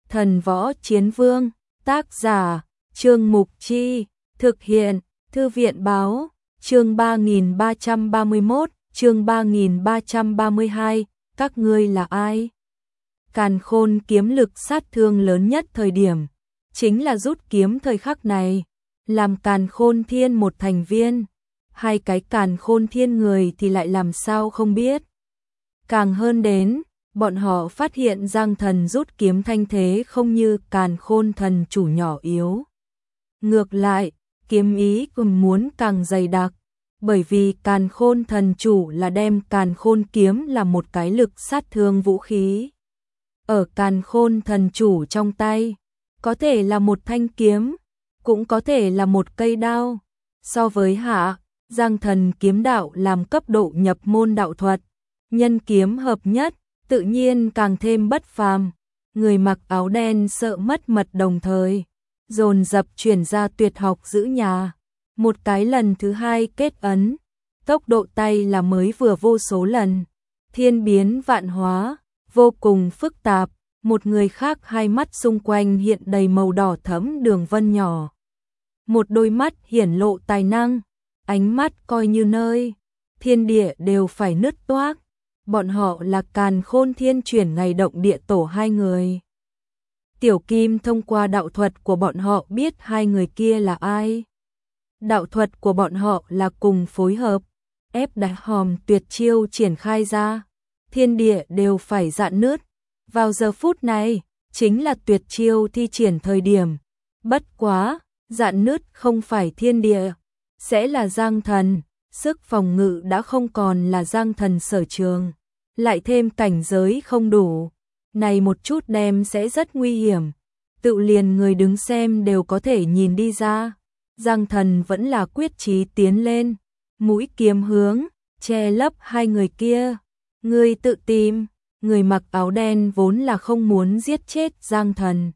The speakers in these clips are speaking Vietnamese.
Thần Võ Chiến Vương, tác giả, Trương Mục Chi, thực hiện, Thư viện Báo, chương 3331, chương 3332, các ngươi là ai? Càn Khôn kiếm lực sát thương lớn nhất thời điểm, chính là rút kiếm thời khắc này, làm Càn Khôn Thiên một thành viên, hai cái Càn Khôn Thiên người thì lại làm sao không biết. Càng hơn đến, bọn họ phát hiện Giang Thần rút kiếm thanh thế không như Càn Khôn thần chủ nhỏ yếu. Ngược lại, kiếm ý còn muốn càng dày đặc, bởi vì Càn Khôn thần chủ là đem Càn Khôn kiếm là một cái lực sát thương vũ khí. Ở Càn Khôn thần chủ trong tay, có thể là một thanh kiếm, cũng có thể là một cây đao. So với hạ, Giang Thần kiếm đạo làm cấp độ nhập môn đạo thuật, nhân kiếm hợp nhất, tự nhiên càng thêm bất phàm. Người mặc áo đen sợ mất mật đồng thời, dồn dập chuyển ra tuyệt học giữ nhà. Một cái lần thứ hai kết ấn, tốc độ tay là mới vừa vô số lần, thiên biến vạn hóa, vô cùng phức tạp. Một người khác hai mắt xung quanh hiện đầy màu đỏ thẫm đường vân nhỏ. Một đôi mắt hiển lộ tài năng, ánh mắt coi như nơi thiên địa đều phải nứt toác. Bọn họ là Càn Khôn Thiên chuyển ngày động địa tổ hai người. Tiểu Kim thông qua đạo thuật của bọn họ biết hai người kia là ai. Đạo thuật của bọn họ là cùng phối hợp, ép đá hòm tuyệt chiêu triển khai ra, thiên địa đều phải rạn nứt. Vào giờ phút này, chính là tuyệt chiêu thi triển thời điểm. Bất quá, rạn nứt không phải thiên địa, sẽ là Giang Thần, sức phòng ngự đã không còn là Giang Thần sở trường, lại thêm cảnh giới không đủ. Này một chút đem sẽ rất nguy hiểm, tự liền người đứng xem đều có thể nhìn đi ra. Giang Thần vẫn là quyết chí tiến lên, mũi kiếm hướng, che lấp hai người kia. Ngươi tự tìm. Người mặc áo đen vốn là không muốn giết chết Giang Thần,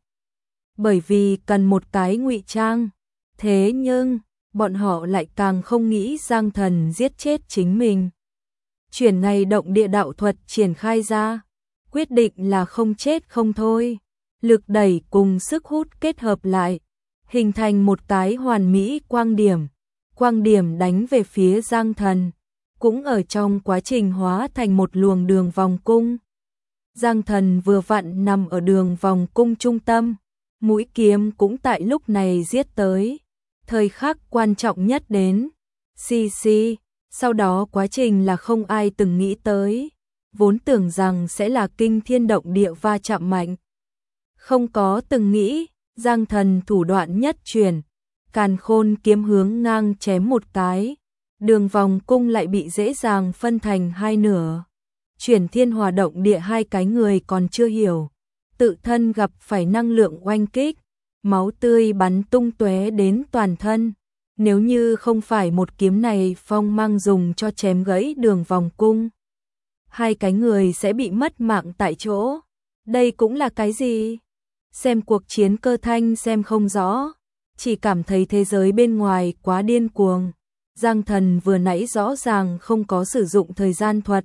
bởi vì cần một cái ngụy trang. Thế nhưng, bọn họ lại càng không nghĩ Giang Thần giết chết chính mình. Chuyển ngày động địa đạo thuật triển khai ra, quyết định là không chết không thôi. Lực đẩy cùng sức hút kết hợp lại, hình thành một cái hoàn mỹ quang điểm. Quang điểm đánh về phía Giang Thần, cũng ở trong quá trình hóa thành một luồng đường vòng cung. Giang Thần vừa vặn nằm ở đường vòng cung trung tâm, mũi kiếm cũng tại lúc này giết tới. Thời khắc quan trọng nhất đến, sau đó quá trình là không ai từng nghĩ tới, vốn tưởng rằng sẽ là kinh thiên động địa va chạm mạnh. Không có từng nghĩ, Giang Thần thủ đoạn nhất chuyển, Càn Khôn kiếm hướng ngang chém một cái, đường vòng cung lại bị dễ dàng phân thành hai nửa. Chuyển thiên hòa động địa hai cái người còn chưa hiểu, tự thân gặp phải năng lượng oanh kích, máu tươi bắn tung tóe đến toàn thân. Nếu như không phải một kiếm này phong mang dùng cho chém gãy đường vòng cung, hai cái người sẽ bị mất mạng tại chỗ. Đây cũng là cái gì? Xem cuộc chiến Cơ Thanh xem không rõ, chỉ cảm thấy thế giới bên ngoài quá điên cuồng. Giang Thần vừa nãy rõ ràng không có sử dụng thời gian thuật,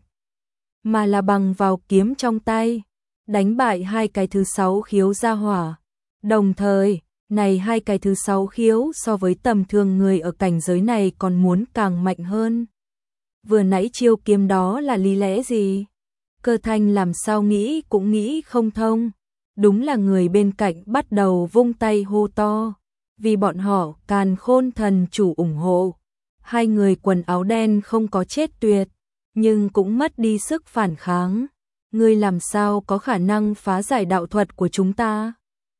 mà là bằng vào kiếm trong tay, đánh bại hai cái thứ sáu khiếu gia hỏa. Đồng thời, này hai cái thứ sáu khiếu so với tầm thường người ở cảnh giới này còn muốn càng mạnh hơn. Vừa nãy chiêu kiếm đó là lý lẽ gì? Cơ Thanh làm sao nghĩ cũng nghĩ không thông. Đúng là người bên cạnh bắt đầu vung tay hô to, vì bọn họ Càn Khôn thần chủ ủng hộ. Hai người quần áo đen không có chết tuyệt, nhưng cũng mất đi sức phản kháng. Ngươi làm sao có khả năng phá giải đạo thuật của chúng ta?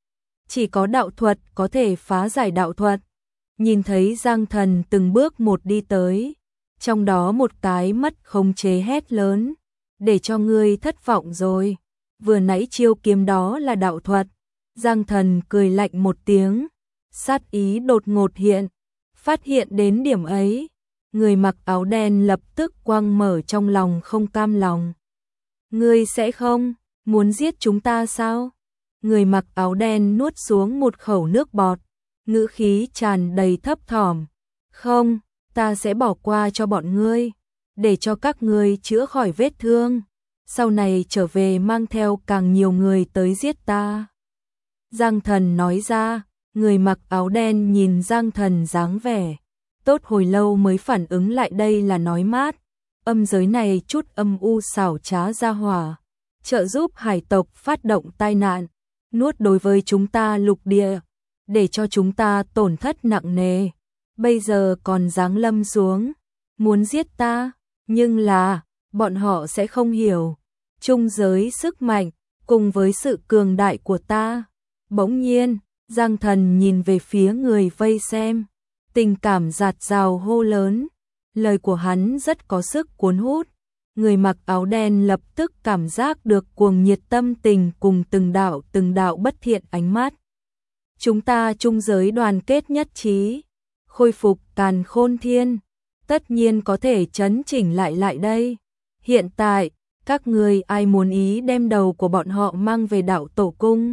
Chỉ có đạo thuật có thể phá giải đạo thuật. Nhìn thấy Giang Thần từng bước một đi tới, trong đó một cái mất khống chế hét lớn, để cho ngươi thất vọng rồi. Vừa nãy chiêu kiếm đó là đạo thuật. Giang Thần cười lạnh một tiếng, sát ý đột ngột hiện. Phát hiện đến điểm ấy, người mặc áo đen lập tức quăng mở trong lòng không cam lòng. Ngươi sẽ không muốn giết chúng ta sao? Người mặc áo đen nuốt xuống một khẩu nước bọt, ngữ khí tràn đầy thấp thỏm. Không, ta sẽ bỏ qua cho bọn ngươi, để cho các ngươi chữa khỏi vết thương, sau này trở về mang theo càng nhiều người tới giết ta. Giang Thần nói ra. Người mặc áo đen nhìn Giang Thần dáng vẻ tốt hồi lâu mới phản ứng lại đây là nói mát. Âm giới này chút âm u xảo trá ra hỏa, trợ giúp hải tộc phát động tai nạn, nuốt đối với chúng ta lục địa, để cho chúng ta tổn thất nặng nề. Bây giờ còn giáng lâm xuống, muốn giết ta, nhưng là, bọn họ sẽ không hiểu. Trung giới sức mạnh, cùng với sự cường đại của ta. Bỗng nhiên, Giang Thần nhìn về phía người vây xem, tình cảm dạt dào hô lớn. Lời của hắn rất có sức cuốn hút. Người mặc áo đen lập tức cảm giác được cuồng nhiệt tâm tình cùng từng đạo bất thiện ánh mắt. Chúng ta trung giới đoàn kết nhất trí, khôi phục càn khôn thiên, tất nhiên có thể chấn chỉnh lại đây. Hiện tại, các người ai muốn ý đem đầu của bọn họ mang về đạo tổ cung?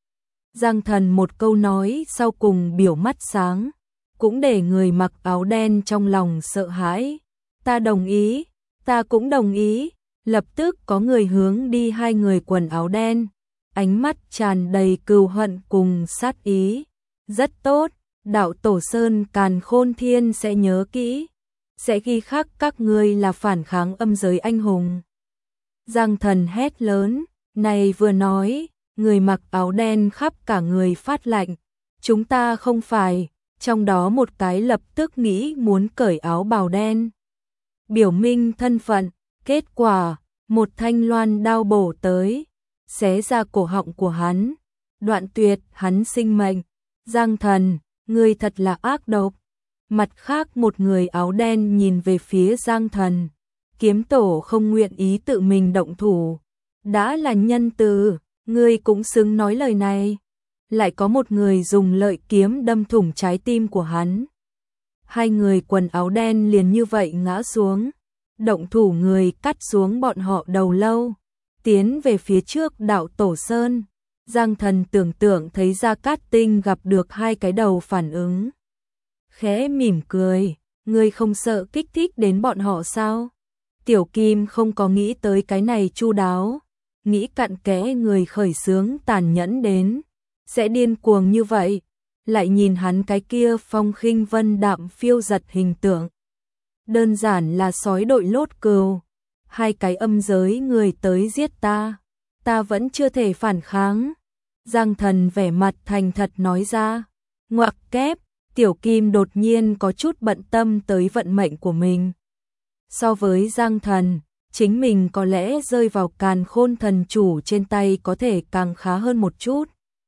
Giang Thần một câu nói sau cùng biểu mắt sáng, cũng để người mặc áo đen trong lòng sợ hãi. Ta đồng ý, ta cũng đồng ý. Lập tức có người hướng đi hai người quần áo đen, ánh mắt tràn đầy cừu hận cùng sát ý. Rất tốt, đạo tổ sơn càn khôn thiên sẽ nhớ kỹ, sẽ ghi khắc các ngươi là phản kháng âm giới anh hùng. Giang Thần hét lớn, này vừa nói, người mặc áo đen khắp cả người phát lạnh. Chúng ta không phải, trong đó một cái lập tức nghĩ muốn cởi áo bào đen, biểu minh thân phận. Kết quả, một thanh loan đao bổ tới, xé ra cổ họng của hắn, đoạn tuyệt hắn sinh mệnh. Giang Thần, ngươi thật là ác độc. Mặt khác một người áo đen nhìn về phía Giang Thần, kiếm tổ không nguyện ý tự mình động thủ, đã là nhân từ, ngươi cũng xứng nói lời này. Lại có một người dùng lợi kiếm đâm thủng trái tim của hắn. Hai người quần áo đen liền như vậy ngã xuống. Động thủ người cắt xuống bọn họ đầu lâu, tiến về phía trước đạo tổ sơn. Giang Thần tưởng tượng thấy Gia Cát Tinh gặp được hai cái đầu phản ứng, khẽ mỉm cười, ngươi không sợ kích thích đến bọn họ sao? Tiểu Kim không có nghĩ tới cái này chu đáo, nghĩ cặn kẽ người khởi xướng tàn nhẫn đến sẽ điên cuồng như vậy, lại nhìn hắn cái kia phong khinh vân đạm phiêu giật hình tượng, đơn giản là sói đội lốt cừu. Hai cái âm giới người tới giết ta, ta vẫn chưa thể phản kháng. Giang Thần vẻ mặt thành thật nói ra. Ngoặc kép, Tiểu Kim đột nhiên có chút bận tâm tới vận mệnh của mình. So với Giang Thần, chính mình có lẽ rơi vào càn khôn thần chủ trên tay có thể càng khá hơn một chút.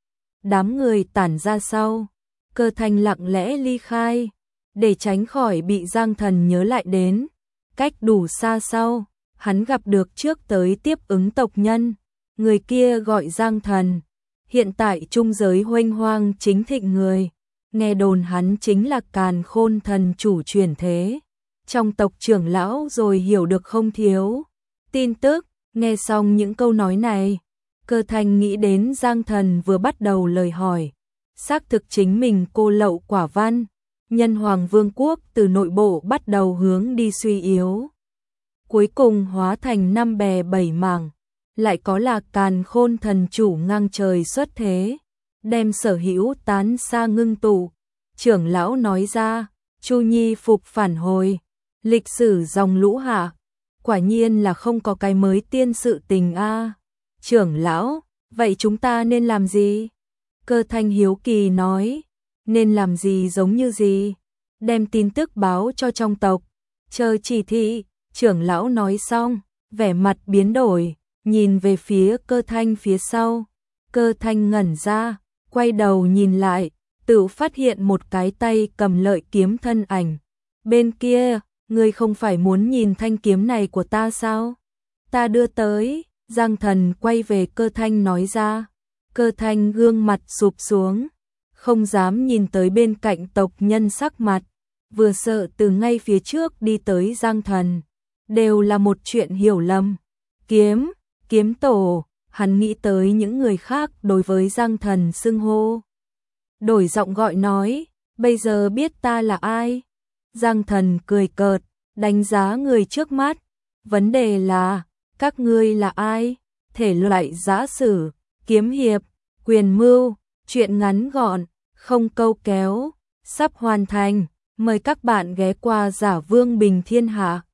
Đám người tản ra sau, Cơ Thanh lặng lẽ ly khai, để tránh khỏi bị Giang Thần nhớ lại đến. Cách đủ xa sau, hắn gặp được trước tới tiếp ứng tộc nhân, người kia gọi Giang Thần. Hiện tại trung giới huênh hoang chính thịnh người, nghe đồn hắn chính là càn khôn thần chủ chuyển thế. Trong tộc trưởng lão rồi hiểu được không thiếu tin tức. Nghe xong những câu nói này, Cơ Thanh nghĩ đến Giang Thần vừa bắt đầu lời hỏi, xác thực chính mình cô lậu quả văn. Nhân Hoàng Vương quốc từ nội bộ bắt đầu hướng đi suy yếu, cuối cùng hóa thành năm bè bảy mảng. Lại có là càn khôn thần chủ ngang trời xuất thế, đem sở hữu tán xa ngưng tụ. Trưởng lão nói ra, Chu Nhi phục phản hồi, lịch sử dòng lũ hạ, quả nhiên là không có cái mới tiên sự tình a. Trưởng lão, vậy chúng ta nên làm gì? Cơ Thanh hiếu kỳ nói, nên làm gì giống như gì? Đem tin tức báo cho trong tộc, chờ chỉ thị. Trưởng lão nói xong, vẻ mặt biến đổi, nhìn về phía Cơ Thanh phía sau. Cơ Thanh ngẩn ra, quay đầu nhìn lại, tự phát hiện một cái tay cầm lợi kiếm thân ảnh. Bên kia, ngươi không phải muốn nhìn thanh kiếm này của ta sao? Ta đưa tới. Giang Thần quay về Cơ Thanh nói ra. Cơ Thanh gương mặt sụp xuống, không dám nhìn tới bên cạnh tộc nhân sắc mặt, vừa sợ từ ngay phía trước đi tới Giang Thần, đều là một chuyện hiểu lầm. Kiếm tổ, hắn nghĩ tới những người khác đối với Giang Thần xưng hô. Đổi giọng gọi nói, bây giờ biết ta là ai? Giang Thần cười cợt, đánh giá người trước mắt. Vấn đề là, các ngươi là ai? Thể loại giã sử, kiếm hiệp, quyền mưu, Chuyện ngắn gọn, không câu kéo, sắp hoàn thành. Mời các bạn ghé qua Giả Vương Bình Thiên Hạ.